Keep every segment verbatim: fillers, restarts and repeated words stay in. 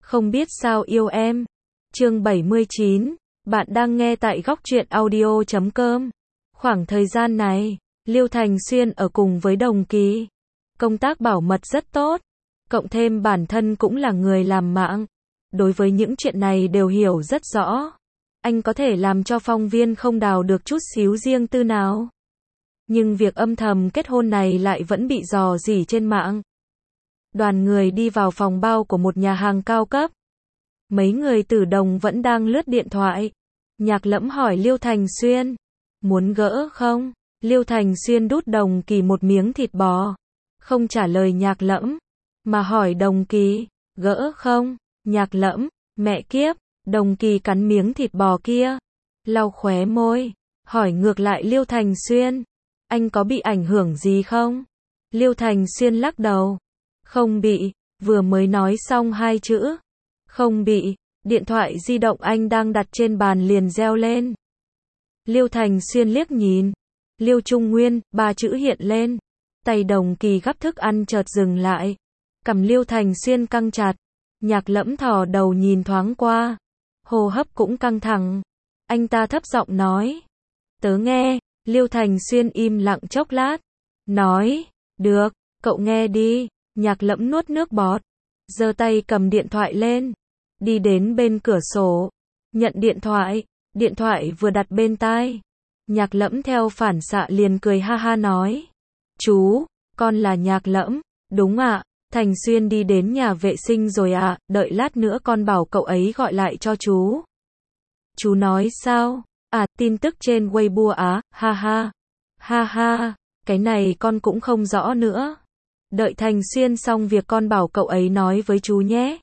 Không biết sao yêu em. Chương bảy mươi chín. Bạn đang nghe tại góc truyện audio chấm com. Khoảng thời gian này, Liêu Thành Xuyên ở cùng với Đồng Kỳ. Công tác bảo mật rất tốt. Cộng thêm bản thân cũng là người làm mạng. Đối với những chuyện này đều hiểu rất rõ. Anh có thể làm cho phóng viên không đào được chút xíu riêng tư nào. Nhưng việc âm thầm kết hôn này lại vẫn bị rò rỉ trên mạng. Đoàn người đi vào phòng bao của một nhà hàng cao cấp. Mấy người Tử Đồng vẫn đang lướt điện thoại. Nhạc Lẫm hỏi Liêu Thành Xuyên, muốn gỡ không? Liêu Thành Xuyên đút Đồng Kỳ một miếng thịt bò. Không trả lời Nhạc Lẫm, mà hỏi Đồng Kỳ, gỡ không? Nhạc Lẫm, mẹ kiếp. Đồng Kỳ cắn miếng thịt bò kia, lau khóe môi, hỏi ngược lại Liêu Thành Xuyên, anh có bị ảnh hưởng gì không? Liêu Thành Xuyên lắc đầu, không bị. Vừa mới nói xong hai chữ không bị, điện thoại di động anh đang đặt trên bàn liền reo lên. Liêu Thành Xuyên liếc nhìn, Liêu Trung Nguyên, ba chữ hiện lên. Tay Đồng Kỳ gắp thức ăn chợt dừng lại, cằm Liêu Thành Xuyên căng chặt. Nhạc Lẫm thò đầu nhìn thoáng qua, hô hấp cũng căng thẳng. Anh ta thấp giọng nói, tớ nghe. Liêu Thành Xuyên im lặng chốc lát, nói, được, cậu nghe đi. Nhạc Lẫm nuốt nước bọt, giơ tay cầm điện thoại lên, đi đến bên cửa sổ, nhận điện thoại. Điện thoại vừa đặt bên tai, Nhạc Lẫm theo phản xạ liền cười ha ha nói, chú, con là Nhạc Lẫm, đúng ạ. Thành Xuyên đi đến nhà vệ sinh rồi ạ, đợi lát nữa con bảo cậu ấy gọi lại cho chú. Chú nói sao? À, tin tức trên Weibo á, ha ha. Ha ha, cái này con cũng không rõ nữa. Đợi Thành Xuyên xong việc con bảo cậu ấy nói với chú nhé.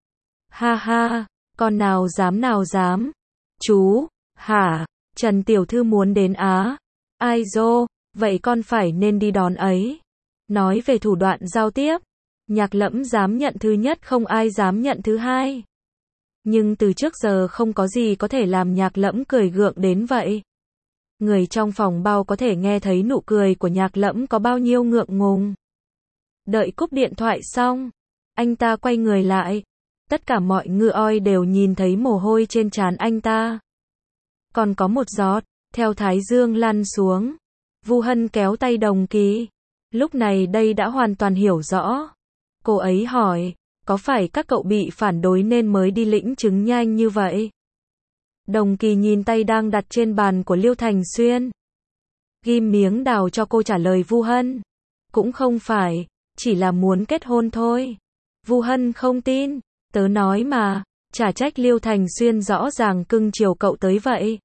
Ha ha, con nào dám nào dám. Chú, hả? Trần Tiểu Thư muốn đến Á. Ai dô, vậy con phải nên đi đón ấy. Nói về thủ đoạn giao tiếp, Nhạc Lẫm dám nhận thứ nhất, không ai dám nhận thứ hai. Nhưng từ trước giờ không có gì có thể làm Nhạc Lẫm cười gượng đến vậy. Người trong phòng bao có thể nghe thấy nụ cười của Nhạc Lẫm có bao nhiêu ngượng ngùng. Đợi cúp điện thoại xong, anh ta quay người lại. Tất cả mọi ngựa oi đều nhìn thấy mồ hôi trên trán anh ta. Còn có một giọt, theo thái dương lăn xuống. Vu Hân kéo tay Đồng Kỳ. Lúc này đây đã hoàn toàn hiểu rõ. Cô ấy hỏi, có phải các cậu bị phản đối nên mới đi lĩnh chứng nhanh như vậy? Đồng Kỳ nhìn tay đang đặt trên bàn của Liêu Thành Xuyên. Ghim miếng đào cho cô trả lời Vu Hân. Cũng không phải, chỉ là muốn kết hôn thôi. Vu Hân không tin, tớ nói mà, chả trách Liêu Thành Xuyên rõ ràng cưng chiều cậu tới vậy.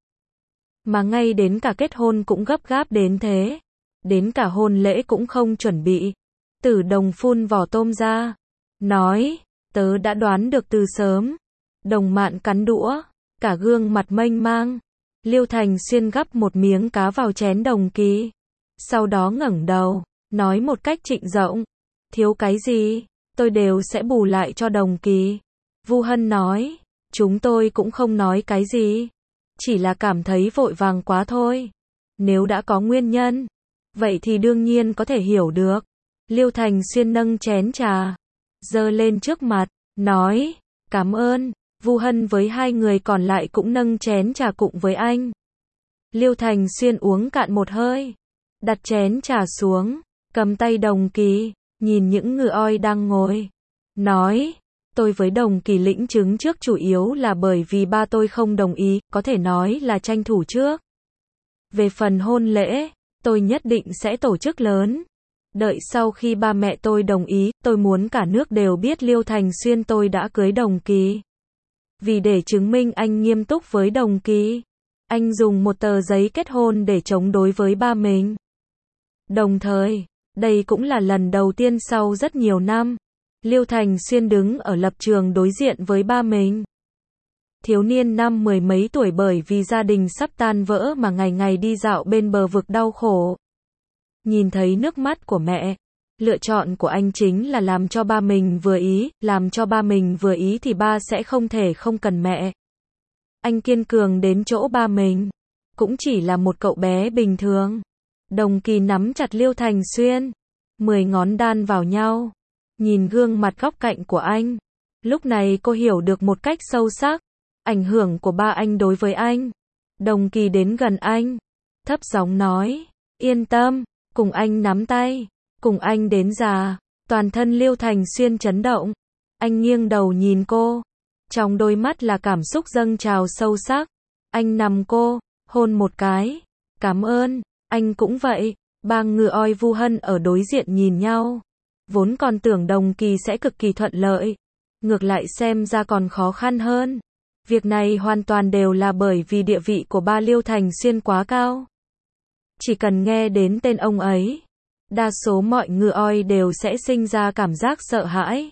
Mà ngay đến cả kết hôn cũng gấp gáp đến thế. Đến cả hôn lễ cũng không chuẩn bị. Tử Đồng phun vỏ tôm ra, nói, tớ đã đoán được từ sớm. Đồng Mạn cắn đũa, cả gương mặt mênh mang. Liêu Thành Xuyên gắp một miếng cá vào chén Đồng Kỳ. Sau đó ngẩng đầu, nói một cách trịnh trọng, thiếu cái gì, tôi đều sẽ bù lại cho Đồng Kỳ. Vu Hân nói, chúng tôi cũng không nói cái gì. Chỉ là cảm thấy vội vàng quá thôi. Nếu đã có nguyên nhân, vậy thì đương nhiên có thể hiểu được. Liêu Thành Xuyên nâng chén trà, giơ lên trước mặt, nói, cảm ơn. Vu Hân với hai người còn lại cũng nâng chén trà cùng với anh. Liêu Thành Xuyên uống cạn một hơi, đặt chén trà xuống, cầm tay Đồng Kỳ, nhìn những ngựa oi đang ngồi, nói, tôi với Đồng Kỳ lĩnh chứng trước chủ yếu là bởi vì ba tôi không đồng ý, có thể nói là tranh thủ trước. Về phần hôn lễ, tôi nhất định sẽ tổ chức lớn. Đợi sau khi ba mẹ tôi đồng ý, tôi muốn cả nước đều biết Liêu Thành Xuyên tôi đã cưới Đồng Kỳ. Vì để chứng minh anh nghiêm túc với Đồng Kỳ, anh dùng một tờ giấy kết hôn để chống đối với ba mình. Đồng thời, đây cũng là lần đầu tiên sau rất nhiều năm, Liêu Thành Xuyên đứng ở lập trường đối diện với ba mình. Thiếu niên năm mười mấy tuổi bởi vì gia đình sắp tan vỡ mà ngày ngày đi dạo bên bờ vực đau khổ. Nhìn thấy nước mắt của mẹ, lựa chọn của anh chính là làm cho ba mình vừa ý, làm cho ba mình vừa ý thì ba sẽ không thể không cần mẹ. Anh kiên cường đến chỗ ba mình, cũng chỉ là một cậu bé bình thường. Đồng Kỳ nắm chặt Liêu Thành Xuyên, mười ngón đan vào nhau, nhìn gương mặt góc cạnh của anh, Lúc này cô hiểu được một cách sâu sắc ảnh hưởng của ba anh đối với anh. Đồng Kỳ đến gần anh, thấp giọng nói, yên tâm, cùng anh nắm tay, cùng anh đến già. Toàn thân Liêu Thành Xuyên chấn động. Anh nghiêng đầu nhìn cô, trong đôi mắt là cảm xúc dâng trào sâu sắc. Anh nằm cô, hôn một cái. Cảm ơn, anh cũng vậy. Ba Ngự Oi Vu Hân ở đối diện nhìn nhau. Vốn còn tưởng Đồng Kỳ sẽ cực kỳ thuận lợi, ngược lại xem ra còn khó khăn hơn. Việc này hoàn toàn đều là bởi vì địa vị của ba Liêu Thành Xuyên quá cao. Chỉ cần nghe đến tên ông ấy, đa số mọi Ngự Oi đều sẽ sinh ra cảm giác sợ hãi.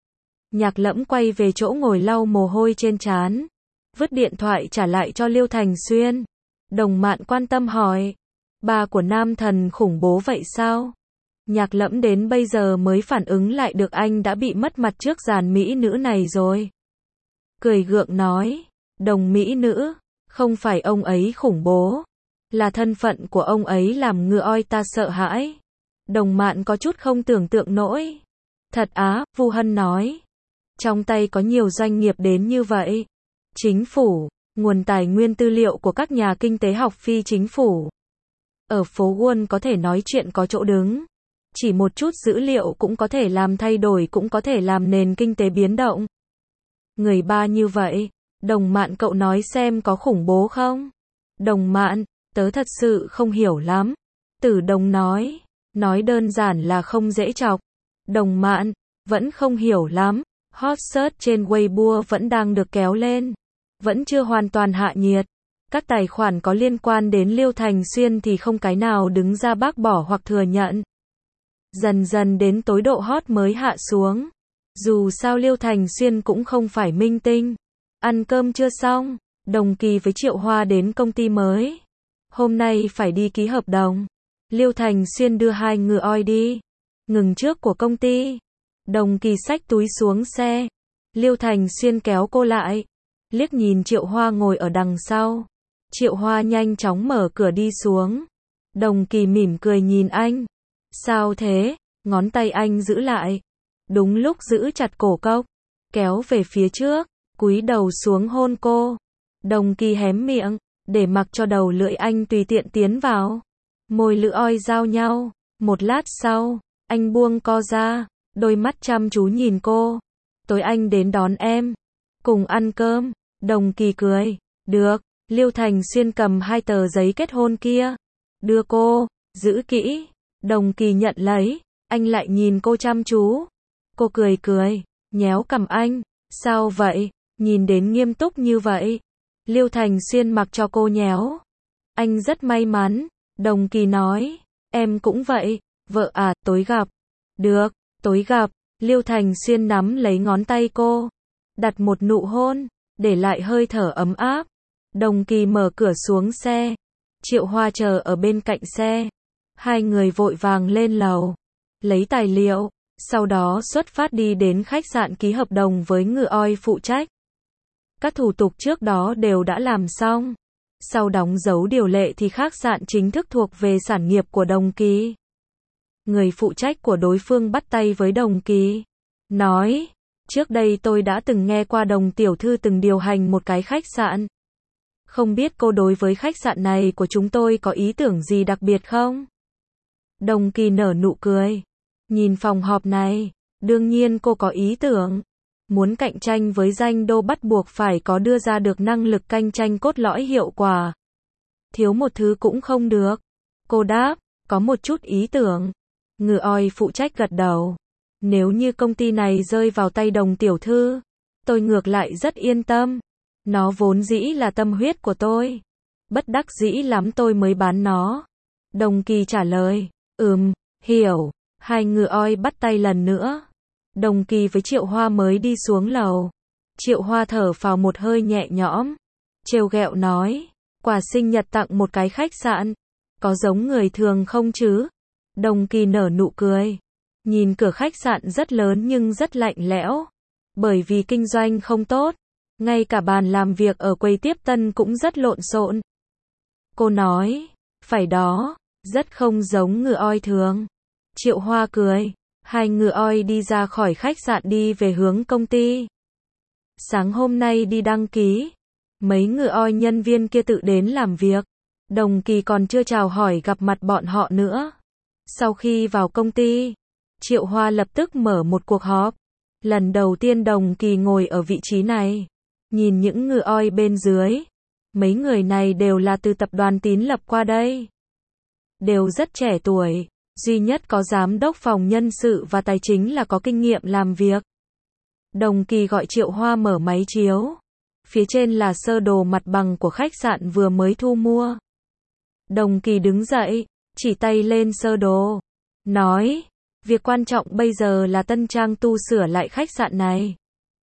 Nhạc Lẫm quay về chỗ ngồi lau mồ hôi trên trán, vứt điện thoại trả lại cho Liêu Thành Xuyên. Đồng Mạn quan tâm hỏi, ba của nam thần khủng bố vậy sao? Nhạc Lẫm đến bây giờ mới phản ứng lại được anh đã bị mất mặt trước dàn mỹ nữ này rồi. Cười gượng nói, Đồng mỹ nữ, không phải ông ấy khủng bố, là thân phận của ông ấy làm Ngự Oi ta sợ hãi. Đồng Mạn có chút không tưởng tượng nổi. Thật á, Vu Hân nói. Trong tay có nhiều doanh nghiệp đến như vậy. Chính phủ, nguồn tài nguyên tư liệu của các nhà kinh tế học phi chính phủ. Ở phố Wall có thể nói chuyện có chỗ đứng. Chỉ một chút dữ liệu cũng có thể làm thay đổi, cũng có thể làm nền kinh tế biến động. Người ba như vậy, Đồng Mạn cậu nói xem có khủng bố không? Đồng Mạn, tớ thật sự không hiểu lắm. Tử Đồng nói, nói đơn giản là không dễ chọc. Đồng Mạn, vẫn không hiểu lắm. Hot search trên Weibo vẫn đang được kéo lên, vẫn chưa hoàn toàn hạ nhiệt. Các tài khoản có liên quan đến Liêu Thành Xuyên thì không cái nào đứng ra bác bỏ hoặc thừa nhận. Dần dần đến tối độ hot mới hạ xuống. Dù sao Liêu Thành Xuyên cũng không phải minh tinh. Ăn cơm chưa xong, Đồng Kỳ với Triệu Hoa đến công ty mới. Hôm nay phải đi ký hợp đồng. Liêu Thành Xuyên đưa hai Ngự Oi đi. Ngừng trước của công ty. Đồng Kỳ xách túi xuống xe. Liêu Thành Xuyên kéo cô lại. Liếc nhìn Triệu Hoa ngồi ở đằng sau. Triệu Hoa nhanh chóng mở cửa đi xuống. Đồng Kỳ mỉm cười nhìn anh. Sao thế? Ngón tay anh giữ lại. Đúng lúc giữ chặt cổ cốc. Kéo về phía trước. Cúi đầu xuống hôn cô. Đồng Kỳ hém miệng. Để mặc cho đầu lưỡi anh tùy tiện tiến vào. Môi lưỡi oi giao nhau. Một lát sau, anh buông co ra. Đôi mắt chăm chú nhìn cô. Tối anh đến đón em. Cùng ăn cơm. Đồng Kỳ cười. Được. Liêu Thành Xuyên cầm hai tờ giấy kết hôn kia. Đưa cô. Giữ kỹ. Đồng Kỳ nhận lấy. Anh lại nhìn cô chăm chú. Cô cười cười. Nhéo cằm anh. Sao vậy? Nhìn đến nghiêm túc như vậy. Liêu Thành Xuyên mặc cho cô nhéo. Anh rất may mắn. Đồng Kỳ nói. Em cũng vậy. Vợ à, tối gặp. Được. Tối gặp. Liêu Thành Xuyên nắm lấy ngón tay cô. Đặt một nụ hôn. Để lại hơi thở ấm áp. Đồng Kỳ mở cửa xuống xe. Triệu Hoa chờ ở bên cạnh xe. Hai người vội vàng lên lầu. Lấy tài liệu. Sau đó xuất phát đi đến khách sạn ký hợp đồng với Ngự Oi phụ trách. Các thủ tục trước đó đều đã làm xong. Sau đóng dấu điều lệ thì khách sạn chính thức thuộc về sản nghiệp của Đồng Kỳ. Người phụ trách của đối phương bắt tay với Đồng Kỳ. Nói, trước đây tôi đã từng nghe qua Đồng tiểu thư từng điều hành một cái khách sạn. Không biết cô đối với khách sạn này của chúng tôi có ý tưởng gì đặc biệt không? Đồng Kỳ nở nụ cười. Nhìn phòng họp này, đương nhiên cô có ý tưởng. Muốn cạnh tranh với danh đô bắt buộc phải có đưa ra được năng lực cạnh tranh cốt lõi hiệu quả. Thiếu một thứ cũng không được. Cô đáp, có một chút ý tưởng. Ngự Oi phụ trách gật đầu. Nếu như công ty này rơi vào tay Đồng tiểu thư, tôi ngược lại rất yên tâm. Nó vốn dĩ là tâm huyết của tôi. Bất đắc dĩ lắm tôi mới bán nó. Đồng Kỳ trả lời, ừm, hiểu. Hai Ngự Oi bắt tay lần nữa. Đồng Kỳ với Triệu Hoa mới đi xuống lầu. Triệu Hoa thở phào một hơi nhẹ nhõm. Trêu ghẹo nói, quà sinh nhật tặng một cái khách sạn. Có giống người thường không chứ? Đồng Kỳ nở nụ cười. Nhìn cửa khách sạn rất lớn nhưng rất lạnh lẽo. Bởi vì kinh doanh không tốt. Ngay cả bàn làm việc ở quầy tiếp tân cũng rất lộn xộn. Cô nói, phải đó, rất không giống Ngự Oi thường. Triệu Hoa cười. Hai Ngự Oi đi ra khỏi khách sạn đi về hướng công ty. Sáng hôm nay đi đăng ký, mấy ngựa oi nhân viên kia tự đến làm việc. Đồng Kỳ còn chưa chào hỏi gặp mặt bọn họ nữa. Sau khi vào công ty, Triệu Hoa lập tức mở một cuộc họp. Lần đầu tiên Đồng Kỳ ngồi ở vị trí này. Nhìn những ngựa oi bên dưới. Mấy người này đều là từ tập đoàn Tín Lập qua đây. Đều rất trẻ tuổi. Duy nhất có giám đốc phòng nhân sự và tài chính là có kinh nghiệm làm việc. Đồng Kỳ gọi Triệu Hoa mở máy chiếu. Phía trên là sơ đồ mặt bằng của khách sạn vừa mới thu mua. Đồng Kỳ đứng dậy, chỉ tay lên sơ đồ. Nói, việc quan trọng bây giờ là tân trang tu sửa lại khách sạn này.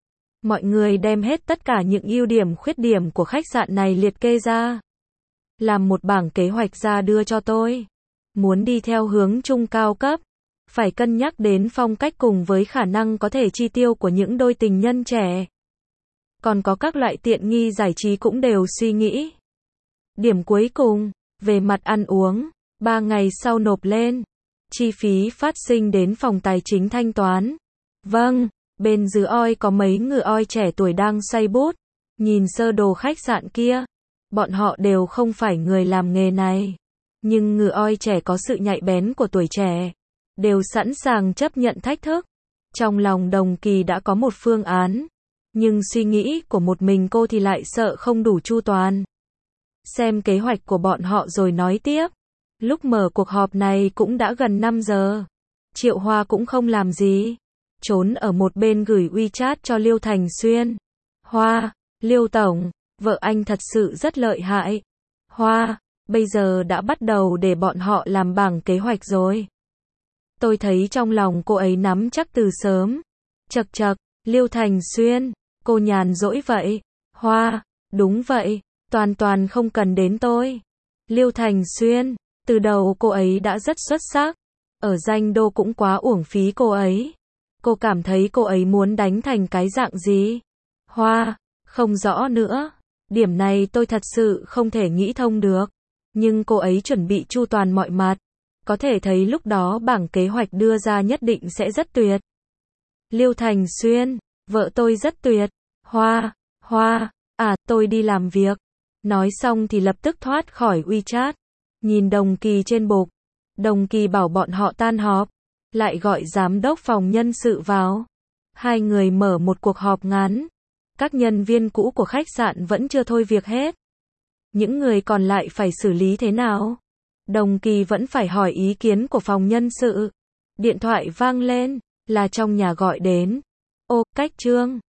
Mọi người đem hết tất cả những ưu điểm khuyết điểm của khách sạn này liệt kê ra. Làm một bảng kế hoạch ra đưa cho tôi. Muốn đi theo hướng trung cao cấp, phải cân nhắc đến phong cách cùng với khả năng có thể chi tiêu của những đôi tình nhân trẻ. Còn có các loại tiện nghi giải trí cũng đều suy nghĩ. Điểm cuối cùng, về mặt ăn uống, ba ngày sau nộp lên. Chi phí phát sinh đến phòng tài chính thanh toán. Vâng, bên dưới oi có mấy ngựa oi trẻ tuổi đang xoay bút. Nhìn sơ đồ khách sạn kia, bọn họ đều không phải người làm nghề này. Nhưng ngựa oi trẻ có sự nhạy bén của tuổi trẻ. Đều sẵn sàng chấp nhận thách thức. Trong lòng Đồng Kỳ đã có một phương án. Nhưng suy nghĩ của một mình cô thì lại sợ không đủ chu toàn. Xem kế hoạch của bọn họ rồi nói tiếp. Lúc mở cuộc họp này cũng đã gần năm giờ. Triệu Hoa cũng không làm gì. Trốn ở một bên gửi WeChat cho Liêu Thành Xuyên. Hoa, Liêu Tổng, vợ anh thật sự rất lợi hại. Hoa, bây giờ đã bắt đầu để bọn họ làm bảng kế hoạch rồi. Tôi thấy trong lòng cô ấy nắm chắc từ sớm. Chật chật, Liêu Thành Xuyên, cô nhàn rỗi vậy. Hoa, đúng vậy, toàn toàn không cần đến tôi. Liêu Thành Xuyên, từ đầu cô ấy đã rất xuất sắc. Ở danh đô cũng quá uổng phí cô ấy. Cô cảm thấy cô ấy muốn đánh thành cái dạng gì? Hoa, không rõ nữa. Điểm này tôi thật sự không thể nghĩ thông được. Nhưng cô ấy chuẩn bị chu toàn mọi mặt. Có thể thấy lúc đó bảng kế hoạch đưa ra nhất định sẽ rất tuyệt. Liêu Thành Xuyên, vợ tôi rất tuyệt. Hoa, Hoa, à, tôi đi làm việc. Nói xong thì lập tức thoát khỏi WeChat. Nhìn Đồng Kỳ trên bục. Đồng Kỳ bảo bọn họ tan họp. Lại gọi giám đốc phòng nhân sự vào. Hai người mở một cuộc họp ngắn. Các nhân viên cũ của khách sạn vẫn chưa thôi việc hết. Những người còn lại phải xử lý thế nào? Đồng Kỳ vẫn phải hỏi ý kiến của phòng nhân sự. Điện thoại vang lên, là trong nhà gọi đến. Ô, Cách Trương.